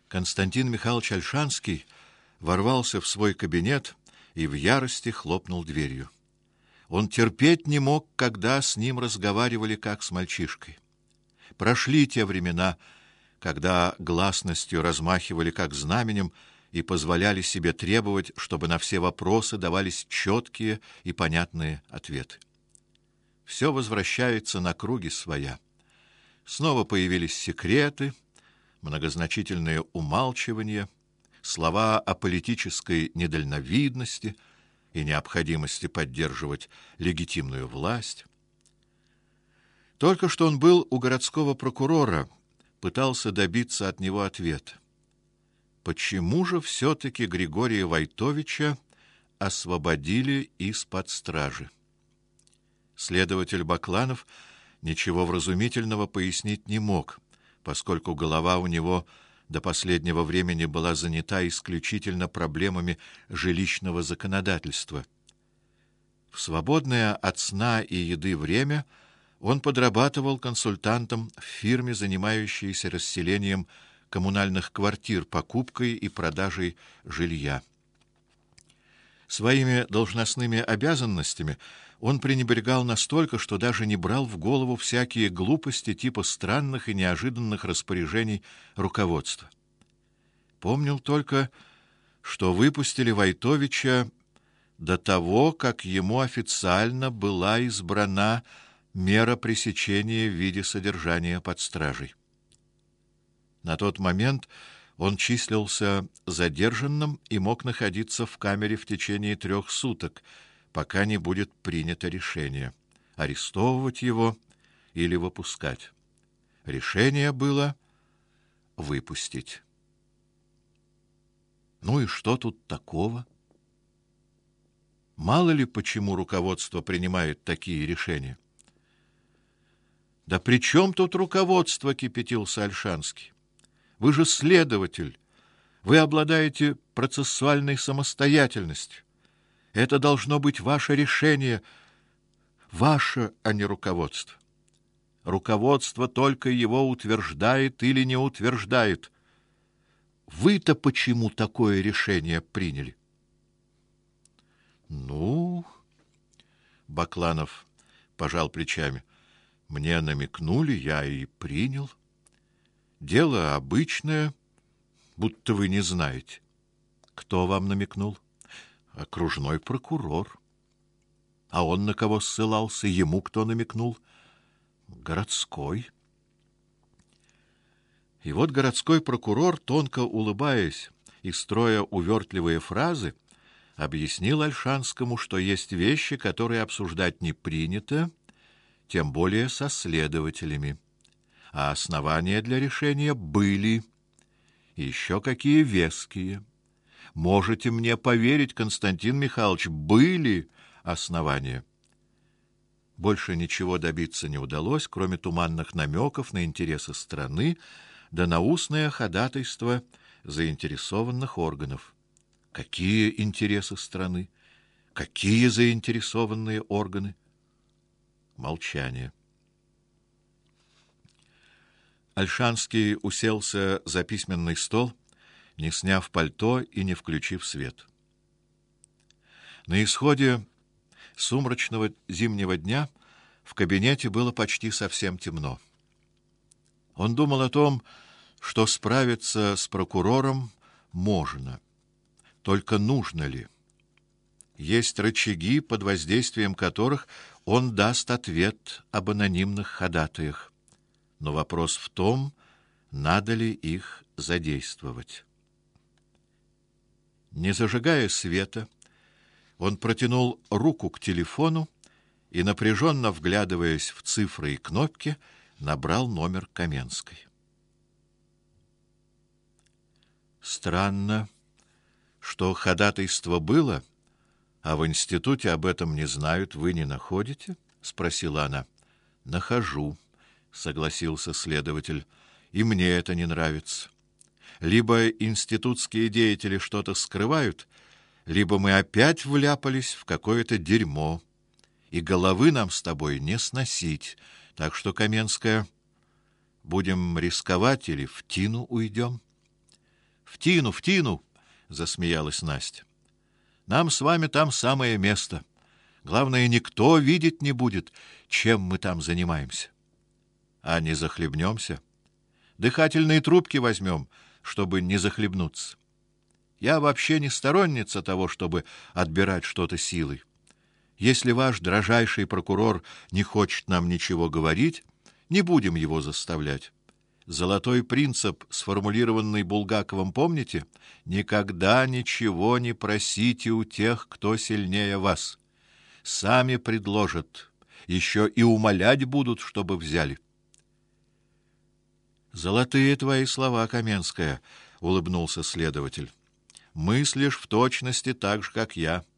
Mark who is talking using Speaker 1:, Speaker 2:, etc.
Speaker 1: Константин Михайлович Ольшанский ворвался в свой кабинет и в ярости хлопнул дверью. Он терпеть не мог, когда с ним разговаривали как с мальчишкой. Прошли те времена, когда гласностью размахивали как знаменем и позволяли себе требовать, чтобы на все вопросы давались четкие и понятные ответы. Все возвращается на круги своя. Снова появились секреты, многозначительные умалчивания, слова о политической недальновидности и необходимости поддерживать легитимную власть. Только что он был у городского прокурора, пытался добиться от него ответа. Почему же все-таки Григория Войтовича освободили из-под стражи? Следователь Бакланов ничего вразумительного пояснить не мог, поскольку голова у него до последнего времени была занята исключительно проблемами жилищного законодательства. В свободное от сна и еды время он подрабатывал консультантом в фирме, занимающейся расселением коммунальных квартир, покупкой и продажей жилья. Своими должностными обязанностями он пренебрегал настолько, что даже не брал в голову всякие глупости типа странных и неожиданных распоряжений руководства. Помнил только, что выпустили Войтовича до того, как ему официально была избрана мера пресечения в виде содержания под стражей. На тот момент он числился задержанным и мог находиться в камере в течение 3 суток, пока не будет принято решение — арестовывать его или выпускать. Решение было выпустить. Ну и что тут такого? Мало ли почему руководство принимает такие решения. Да при чем тут руководство, кипятился Ольшанский. Вы же следователь. Вы обладаете процессуальной самостоятельностью. Это должно быть ваше решение, ваше, а не руководство. Руководство только его утверждает или не утверждает. Вы-то почему такое решение приняли? Ну, Бакланов пожал плечами. Мне намекнули, я и принял. Дело обычное, будто вы не знаете. Кто вам намекнул? Окружной прокурор. А он на кого ссылался? Ему кто намекнул? Городской. И вот городской прокурор, тонко улыбаясь и строя увертливые фразы, объяснил Ольшанскому, что есть вещи, которые обсуждать не принято, тем более со следователями. А основания для решения были, и еще какие веские. Можете мне поверить, Константин Михайлович, были основания. Больше ничего добиться не удалось, кроме туманных намеков на интересы страны, да на устное ходатайство заинтересованных органов. Какие интересы страны? Какие заинтересованные органы? Молчание. Ольшанский уселся за письменный стол, не сняв пальто и не включив свет. На исходе сумрачного зимнего дня в кабинете было почти совсем темно. Он думал о том, что справиться с прокурором можно, только нужно ли. Есть рычаги, под воздействием которых он даст ответ об анонимных ходатаях. Но вопрос в том, надо ли их задействовать. Не зажигая света, он протянул руку к телефону и, напряженно вглядываясь в цифры и кнопки, набрал номер Каменской. Странно, что ходатайство было, а в институте об этом не знают, вы не находите? Спросила она. Нахожу, согласился следователь, и мне это не нравится. Либо институтские деятели что-то скрывают, либо мы опять вляпались в какое-то дерьмо, и головы нам с тобой не сносить. Так что, Каменская, будем рисковать или в тину уйдем? В тину, засмеялась Настя. Нам с вами там самое место. Главное, никто видеть не будет, чем мы там занимаемся. А не захлебнемся? Дыхательные трубки возьмем, чтобы не захлебнуться. Я вообще не сторонница того, чтобы отбирать что-то силой. Если ваш дрожайший прокурор не хочет нам ничего говорить, не будем его заставлять. Золотой принцип, сформулированный Булгаковым, помните? Никогда ничего не просите у тех, кто сильнее вас. Сами предложат, еще и умолять будут, чтобы взяли. Золотые твои слова, Каменская, улыбнулся следователь. Мыслишь в точности так же, как я.